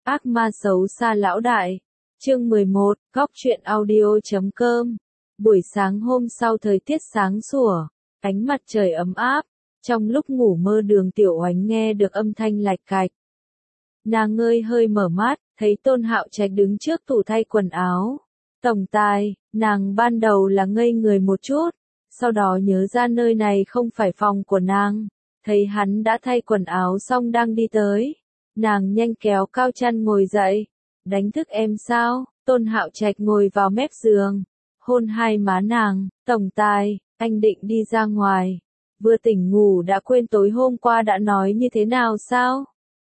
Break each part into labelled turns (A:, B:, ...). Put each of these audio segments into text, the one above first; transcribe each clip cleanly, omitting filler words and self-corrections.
A: Ác ma xấu xa lão đại. Chương 11, Góc truyện audio.com. Buổi sáng hôm sau thời tiết sáng sủa, ánh mặt trời ấm áp, trong lúc ngủ mơ Đường Tiểu Oánh nghe được âm thanh lạch cạch. Nàng ngơi hơi mở mắt, thấy Tôn Hạo Trạch đứng trước tủ thay quần áo. Tổng tài, nàng ban đầu là ngây người một chút, sau đó nhớ ra nơi này không phải phòng của nàng, thấy hắn đã thay quần áo xong đang đi tới. Nàng nhanh kéo cao chăn ngồi dậy. Đánh thức em sao? Tôn Hạo Trạch ngồi vào mép giường, hôn hai má nàng. Tổng tài, anh định đi ra ngoài. Vừa tỉnh ngủ đã quên tối hôm qua đã nói như thế nào sao?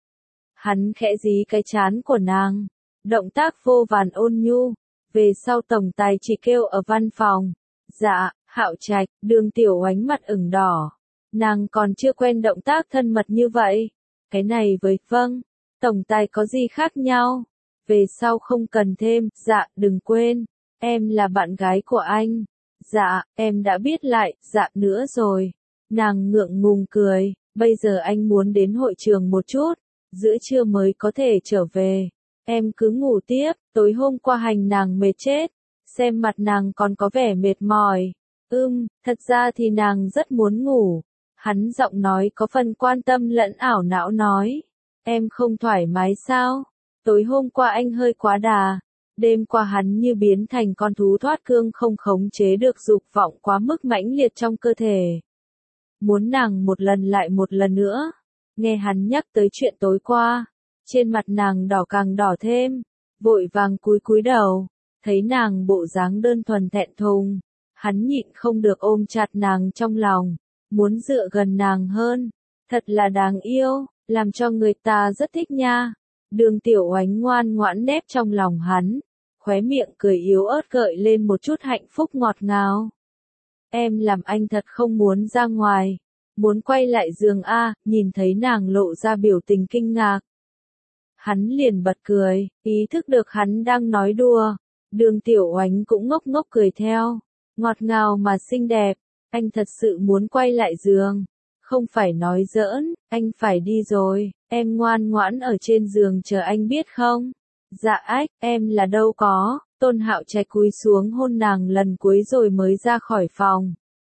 A: Hắn khẽ dí cái trán của nàng, động tác vô vàn ôn nhu. Về sau tổng tài chỉ kêu ở văn phòng. Dạ, Hạo Trạch. Đường Tiểu Oánh mặt ửng đỏ. Nàng còn chưa quen động tác thân mật như vậy. Cái này với vâng, tổng tài có gì khác nhau? Về sau không cần thêm. Dạ, đừng quên, em là bạn gái của anh. Dạ, em đã biết lại. Dạ nữa rồi. Nàng ngượng ngùng cười. Bây giờ anh muốn đến hội trường một chút, giữa trưa mới có thể trở về. Em cứ ngủ tiếp. Tối hôm qua hành nàng mệt chết, xem mặt nàng còn có vẻ mệt mỏi. Thật ra thì nàng rất muốn ngủ. Hắn giọng nói có phần quan tâm lẫn ảo não nói. Em không thoải mái sao? Tối hôm qua anh hơi quá đà. Đêm qua hắn như biến thành con thú thoát cương không khống chế được dục vọng quá mức mãnh liệt trong cơ thể. Muốn nàng một lần lại một lần nữa. Nghe hắn nhắc tới chuyện tối qua, trên mặt nàng đỏ càng đỏ thêm, vội vàng cúi đầu, thấy nàng bộ dáng đơn thuần thẹn thùng, hắn nhịn không được ôm chặt nàng trong lòng, muốn dựa gần nàng hơn, thật là đáng yêu, làm cho người ta rất thích nha. Đường Tiểu Oánh ngoan ngoãn nép trong lòng hắn, khóe miệng cười yếu ớt gợi lên một chút hạnh phúc ngọt ngào. Em làm anh thật không muốn ra ngoài, muốn quay lại giường a. Nhìn thấy nàng lộ ra biểu tình kinh ngạc, hắn liền bật cười, ý thức được hắn đang nói đùa. Đường Tiểu Oánh cũng ngốc ngốc cười theo, ngọt ngào mà xinh đẹp. Anh thật sự muốn quay lại giường, không phải nói giỡn, anh phải đi rồi, em ngoan ngoãn ở trên giường chờ anh biết không? Dạ ách, em là đâu có. Tôn Hạo Trạch cúi xuống hôn nàng lần cuối rồi mới ra khỏi phòng.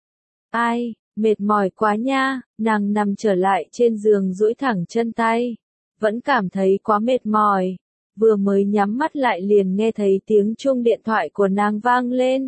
A: Ai, mệt mỏi quá nha. Nàng nằm trở lại trên giường duỗi thẳng chân tay, vẫn cảm thấy quá mệt mỏi. Vừa mới nhắm mắt lại liền nghe thấy tiếng chuông điện thoại của nàng vang lên.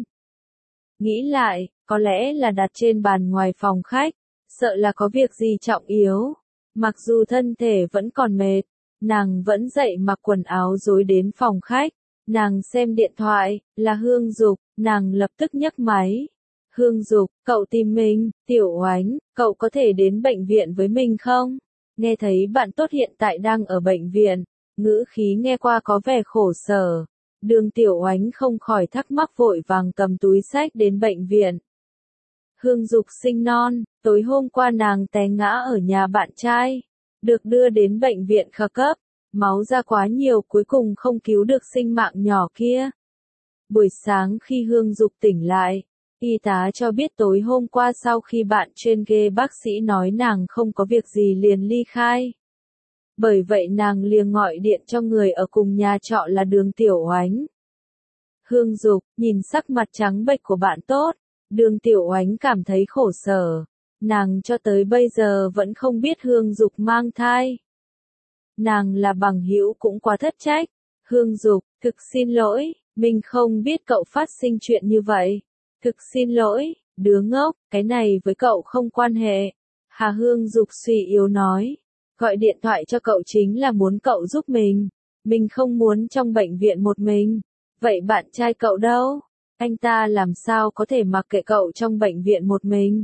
A: Nghĩ lại, có lẽ là đặt trên bàn ngoài phòng khách, sợ là có việc gì trọng yếu. Mặc dù thân thể vẫn còn mệt, nàng vẫn dậy mặc quần áo rồi đến phòng khách. Nàng xem điện thoại, là Hương Dục, nàng lập tức nhấc máy. Hương Dục, cậu tìm mình. Tiểu Oánh, cậu có thể đến bệnh viện với mình không? Nghe thấy bạn tốt hiện tại đang ở bệnh viện, ngữ khí nghe qua có vẻ khổ sở. Đường Tiểu Oánh không khỏi thắc mắc vội vàng cầm túi xách đến bệnh viện. Hương Dục sinh non, tối hôm qua nàng té ngã ở nhà bạn trai, được đưa đến bệnh viện khẩn cấp, máu ra quá nhiều cuối cùng không cứu được sinh mạng nhỏ kia. Buổi sáng khi Hương Dục tỉnh lại, y tá cho biết tối hôm qua sau khi bạn trên ghế bác sĩ nói nàng không có việc gì liền ly khai. Bởi vậy nàng liền gọi điện cho người ở cùng nhà trọ là Đường Tiểu Oánh. Hương Dục nhìn sắc mặt trắng bệch của bạn tốt, Đường Tiểu Oánh cảm thấy khổ sở. Nàng cho tới bây giờ vẫn không biết Hương Dục mang thai. Nàng là bằng hữu cũng quá thất trách. Hương Dục, thực xin lỗi, mình không biết cậu phát sinh chuyện như vậy. Thực xin lỗi, đứa ngốc, cái này với cậu không quan hệ. Hà Hương Dục suy yếu nói. Gọi điện thoại cho cậu chính là muốn cậu giúp mình. Mình không muốn trong bệnh viện một mình. Vậy bạn trai cậu đâu? Anh ta làm sao có thể mặc kệ cậu trong bệnh viện một mình?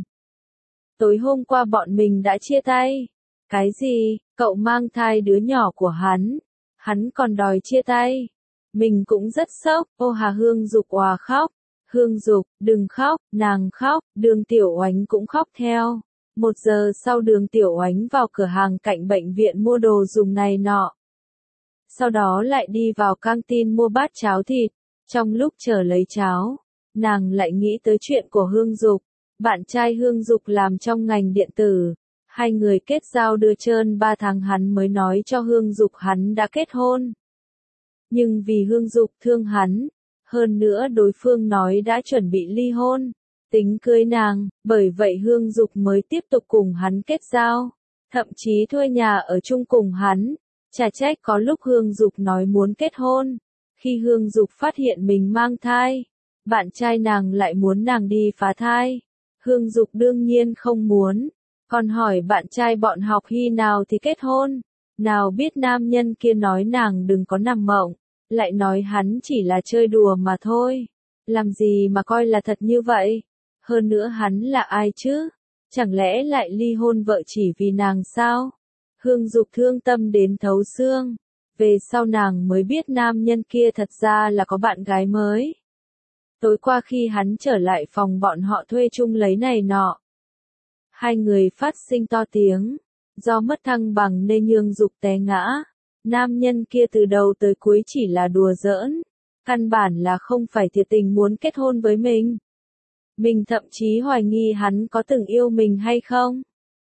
A: Tối hôm qua bọn mình đã chia tay. Cái gì? Cậu mang thai đứa nhỏ của hắn? Hắn còn đòi chia tay? Mình cũng rất sốc. Ô Hà Hương Dục òa khóc. Hương Dục, đừng khóc. Nàng khóc, Đường Tiểu Oánh cũng khóc theo. 1 giờ sau Đường Tiểu Oánh vào cửa hàng cạnh bệnh viện mua đồ dùng này nọ. Sau đó lại đi vào căng tin mua bát cháo thịt. Trong lúc chờ lấy cháo, nàng lại nghĩ tới chuyện của Hương Dục. Bạn trai Hương Dục làm trong ngành điện tử. Hai người kết giao đưa trơn 3 tháng hắn mới nói cho Hương Dục hắn đã kết hôn. Nhưng vì Hương Dục thương hắn, hơn nữa đối phương nói đã chuẩn bị ly hôn, tính cưới nàng, bởi vậy Hương Dục mới tiếp tục cùng hắn kết giao, thậm chí thuê nhà ở chung cùng hắn. Chả trách có lúc Hương Dục nói muốn kết hôn, khi Hương Dục phát hiện mình mang thai, bạn trai nàng lại muốn nàng đi phá thai. Hương Dục đương nhiên không muốn, còn hỏi bạn trai bọn họ khi nào thì kết hôn. Nào biết nam nhân kia nói nàng đừng có nằm mộng, lại nói hắn chỉ là chơi đùa mà thôi. Làm gì mà coi là thật như vậy? Hơn nữa hắn là ai chứ? Chẳng lẽ lại ly hôn vợ chỉ vì nàng sao? Hương Dục thương tâm đến thấu xương. Về sau nàng mới biết nam nhân kia thật ra là có bạn gái mới. Tối qua khi hắn trở lại phòng bọn họ thuê chung lấy này nọ, hai người phát sinh to tiếng. Do mất thăng bằng nên Hương Dục té ngã. Nam nhân kia từ đầu tới cuối chỉ là đùa giỡn, căn bản là không phải thiệt tình muốn kết hôn với mình. Mình thậm chí hoài nghi hắn có từng yêu mình hay không.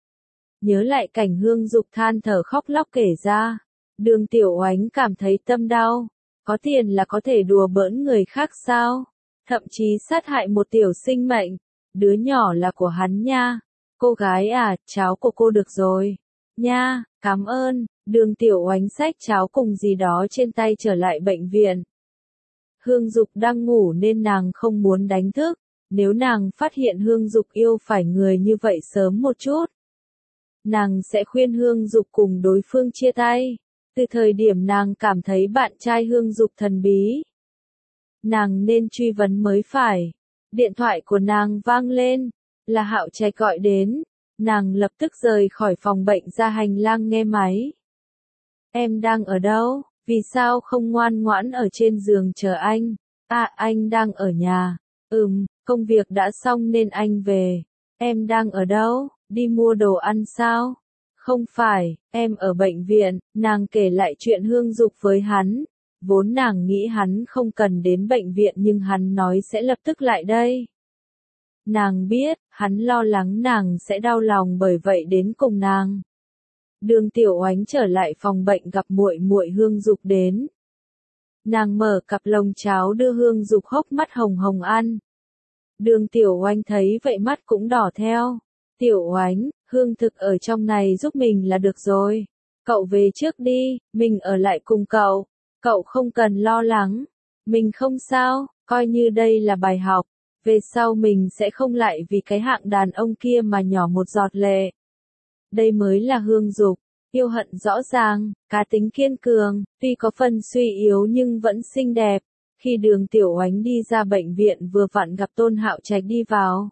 A: Nhớ lại cảnh Hương Dục than thở khóc lóc kể ra, Đường Tiểu Oánh cảm thấy tâm đau. Có tiền là có thể đùa bỡn người khác sao? Thậm chí sát hại một tiểu sinh mệnh. Đứa nhỏ là của hắn nha. Cô gái à, cháo của cô được rồi. Nha, cảm ơn. Đường Tiểu Oánh xách cháo cùng gì đó trên tay trở lại bệnh viện. Hương Dục đang ngủ nên nàng không muốn đánh thức. Nếu nàng phát hiện Hương Dục yêu phải người như vậy sớm một chút, nàng sẽ khuyên Hương Dục cùng đối phương chia tay. Từ thời điểm nàng cảm thấy bạn trai Hương Dục thần bí, nàng nên truy vấn mới phải. Điện thoại của nàng vang lên, là Hạo Trạch gọi đến. Nàng lập tức rời khỏi phòng bệnh ra hành lang nghe máy. Em đang ở đâu? Vì sao không ngoan ngoãn ở trên giường chờ anh? À, anh đang ở nhà. Công việc đã xong nên anh về. Em đang ở đâu? Đi mua đồ ăn sao? Không phải, em ở bệnh viện. Nàng kể lại chuyện Hương Dục với hắn. Vốn nàng nghĩ hắn không cần đến bệnh viện nhưng hắn nói sẽ lập tức lại đây. Nàng biết, hắn lo lắng nàng sẽ đau lòng bởi vậy đến cùng nàng. Đường Tiểu Oánh trở lại phòng bệnh gặp muội muội Hương Dục đến. Nàng mở cặp lồng cháo đưa Hương Dục hốc mắt hồng hồng ăn. Đường Tiểu Oánh thấy vậy mắt cũng đỏ theo. Tiểu Oánh, Hương Thực ở trong này giúp mình là được rồi. Cậu về trước đi, mình ở lại cùng cậu. Cậu không cần lo lắng. Mình không sao, coi như đây là bài học. Về sau mình sẽ không lại vì cái hạng đàn ông kia mà nhỏ một giọt lệ. Đây mới là Hương Dục, yêu hận rõ ràng, cá tính kiên cường, tuy có phần suy yếu nhưng vẫn xinh đẹp. Khi Đường Tiểu Oánh đi ra bệnh viện vừa vặn gặp Tôn Hạo Trạch đi vào.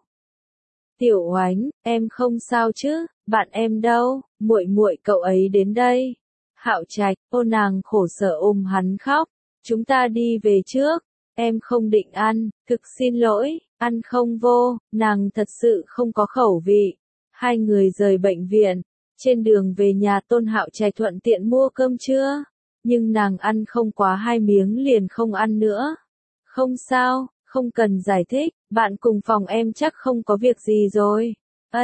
A: Tiểu Oánh, em không sao chứ? Bạn em đâu? Muội muội cậu ấy đến đây. Hạo Trạch, ô nàng khổ sở ôm hắn khóc. Chúng ta đi về trước. Em không định ăn, thực xin lỗi, ăn không vô, nàng thật sự không có khẩu vị. Hai người rời bệnh viện, trên đường về nhà Tôn Hạo Trạch thuận tiện mua cơm trưa, nhưng nàng ăn không quá 2 miếng liền không ăn nữa. Không sao, không cần giải thích, bạn cùng phòng em chắc không có việc gì rồi.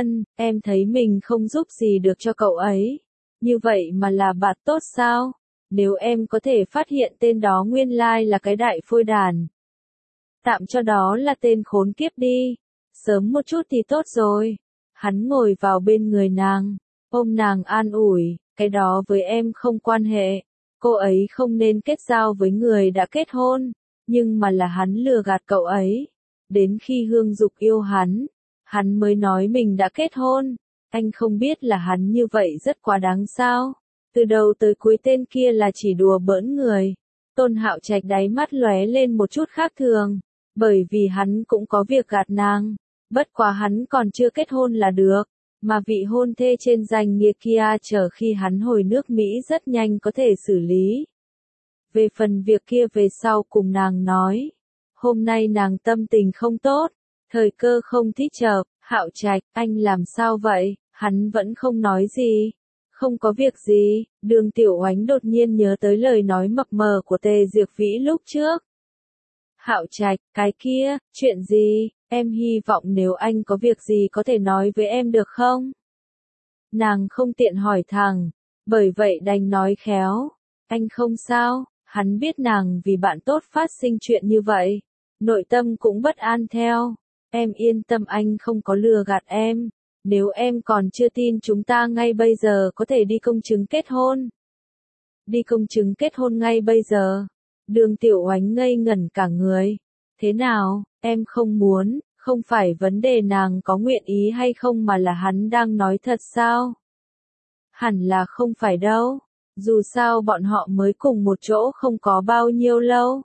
A: Em thấy mình không giúp gì được cho cậu ấy. Như vậy mà là bạn tốt sao? Nếu em có thể phát hiện tên đó nguyên lai là cái đại phôi đàn. Tạm cho đó là tên khốn kiếp đi. Sớm một chút thì tốt rồi. Hắn ngồi vào bên người nàng, ôm nàng an ủi, cái đó với em không quan hệ. Cô ấy không nên kết giao với người đã kết hôn, nhưng mà là hắn lừa gạt cậu ấy. Đến khi Hương Dục yêu hắn mới nói mình đã kết hôn. Anh không biết là hắn như vậy rất quá đáng sao? Từ đầu tới cuối tên kia là chỉ đùa bỡn người. Tôn Hạo Trạch đáy mắt lóe lên một chút khác thường, bởi vì hắn cũng có việc gạt nàng. Bất quá hắn còn chưa kết hôn là được, mà vị hôn thê trên danh nghĩa kia chờ khi hắn hồi nước Mỹ rất nhanh có thể xử lý. Về phần việc kia về sau cùng nàng nói. Hôm nay nàng tâm tình không tốt, thời cơ không thích hợp. Hạo Trạch, anh làm sao vậy? Hắn vẫn không nói gì. Không có việc gì. Đường Tiểu Oánh đột nhiên nhớ tới lời nói mập mờ của Tề Diệp Vĩ lúc trước. Hạo Trạch, cái kia, chuyện gì? Em hy vọng nếu anh có việc gì có thể nói với em được không? Nàng không tiện hỏi thẳng, bởi vậy đành nói khéo. Anh không sao, Hắn biết nàng vì bạn tốt phát sinh chuyện như vậy, nội tâm cũng bất an theo. Em yên tâm, anh không có lừa gạt em. Nếu em còn chưa tin, chúng ta ngay bây giờ có thể đi công chứng kết hôn. Đi công chứng kết hôn ngay bây giờ. Đường Tiểu Oánh ngây ngẩn cả người. Thế nào, em không muốn, không phải vấn đề nàng có nguyện ý hay không mà là hắn đang nói thật sao? Hẳn là không phải đâu. Dù sao bọn họ mới cùng một chỗ không có bao nhiêu lâu.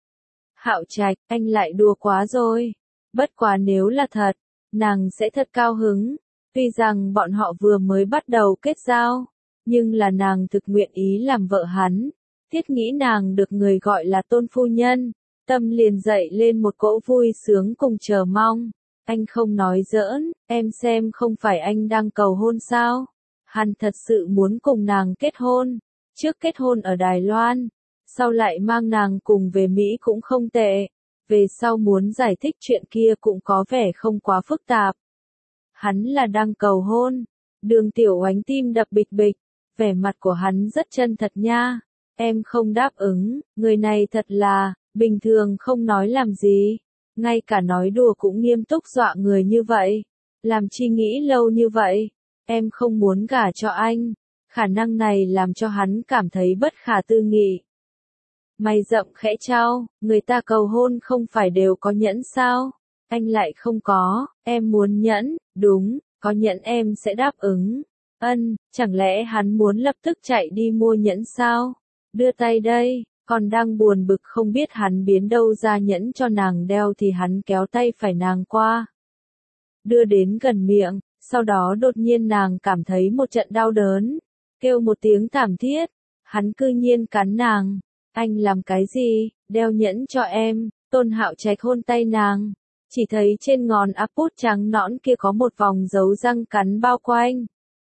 A: Hạo Trạch, anh lại đùa quá rồi. Bất quá nếu là thật, nàng sẽ thật cao hứng. Tuy rằng bọn họ vừa mới bắt đầu kết giao, nhưng là nàng thực nguyện ý làm vợ hắn. Thiết nghĩ nàng được người gọi là tôn phu nhân, tâm liền dậy lên một cỗ vui sướng cùng chờ mong. Anh không nói giỡn, em xem không phải anh đang cầu hôn sao? Hắn thật sự muốn cùng nàng kết hôn. Trước kết hôn ở Đài Loan, sau lại mang nàng cùng về Mỹ cũng không tệ. Về sau muốn giải thích chuyện kia cũng có vẻ không quá phức tạp. Hắn là đang cầu hôn. Đường Tiểu Oánh tim đập bịch bịch. Vẻ mặt của hắn rất chân thật nha. Em không đáp ứng, người này thật là, bình thường không nói làm gì. Ngay cả nói đùa cũng nghiêm túc dọa người như vậy. Làm chi nghĩ lâu như vậy. Em không muốn gả cho anh. Khả năng này làm cho hắn cảm thấy bất khả tư nghị. Mày rậm khẽ trao, người ta cầu hôn không phải đều có nhẫn sao? Anh lại không có, em muốn nhẫn, đúng, có nhẫn em sẽ đáp ứng. Chẳng lẽ hắn muốn lập tức chạy đi mua nhẫn sao? Đưa tay đây, còn đang buồn bực không biết hắn biến đâu ra nhẫn cho nàng đeo thì hắn kéo tay phải nàng qua. Đưa đến gần miệng, sau đó đột nhiên nàng cảm thấy một trận đau đớn, kêu một tiếng thảm thiết, hắn cư nhiên cắn nàng. Anh làm cái gì, đeo nhẫn cho em, Tôn Hạo Trạch hôn tay nàng, chỉ thấy trên ngón áp út trắng nõn kia có một vòng dấu răng cắn bao quanh.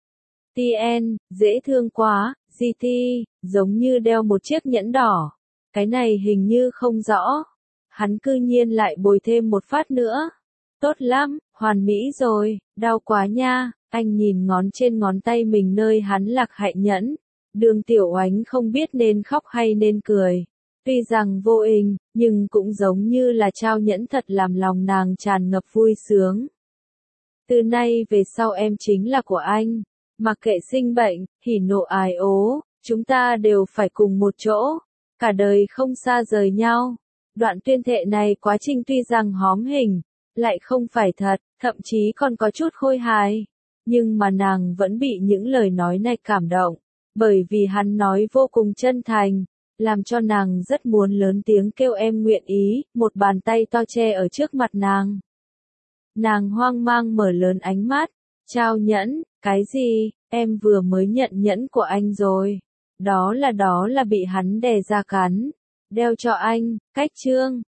A: TN, dễ thương quá, GT, giống như đeo một chiếc nhẫn đỏ, cái này hình như không rõ, hắn cư nhiên lại bồi thêm một phát nữa. Tốt lắm, hoàn mỹ rồi, đau quá nha, anh nhìn ngón trên ngón tay mình nơi hắn lạc hại nhẫn. Đường Tiểu Oánh không biết nên khóc hay nên cười. Tuy rằng vô hình, nhưng cũng giống như là trao nhẫn thật làm lòng nàng tràn ngập vui sướng. Từ nay về sau em chính là của anh. Mặc kệ sinh bệnh, hỉ nộ ái ố, chúng ta đều phải cùng một chỗ. Cả đời không xa rời nhau. Đoạn tuyên thệ này quá trình tuy rằng hóm hình, lại không phải thật, thậm chí còn có chút khôi hài. Nhưng mà nàng vẫn bị những lời nói này cảm động. Bởi vì hắn nói vô cùng chân thành, làm cho nàng rất muốn lớn tiếng kêu em nguyện ý, một bàn tay to che ở trước mặt nàng. Nàng hoang mang mở lớn ánh mắt, trao nhẫn, cái gì, em vừa mới nhận nhẫn của anh rồi. Đó là bị hắn đè ra cắn, đeo cho anh, cách trương.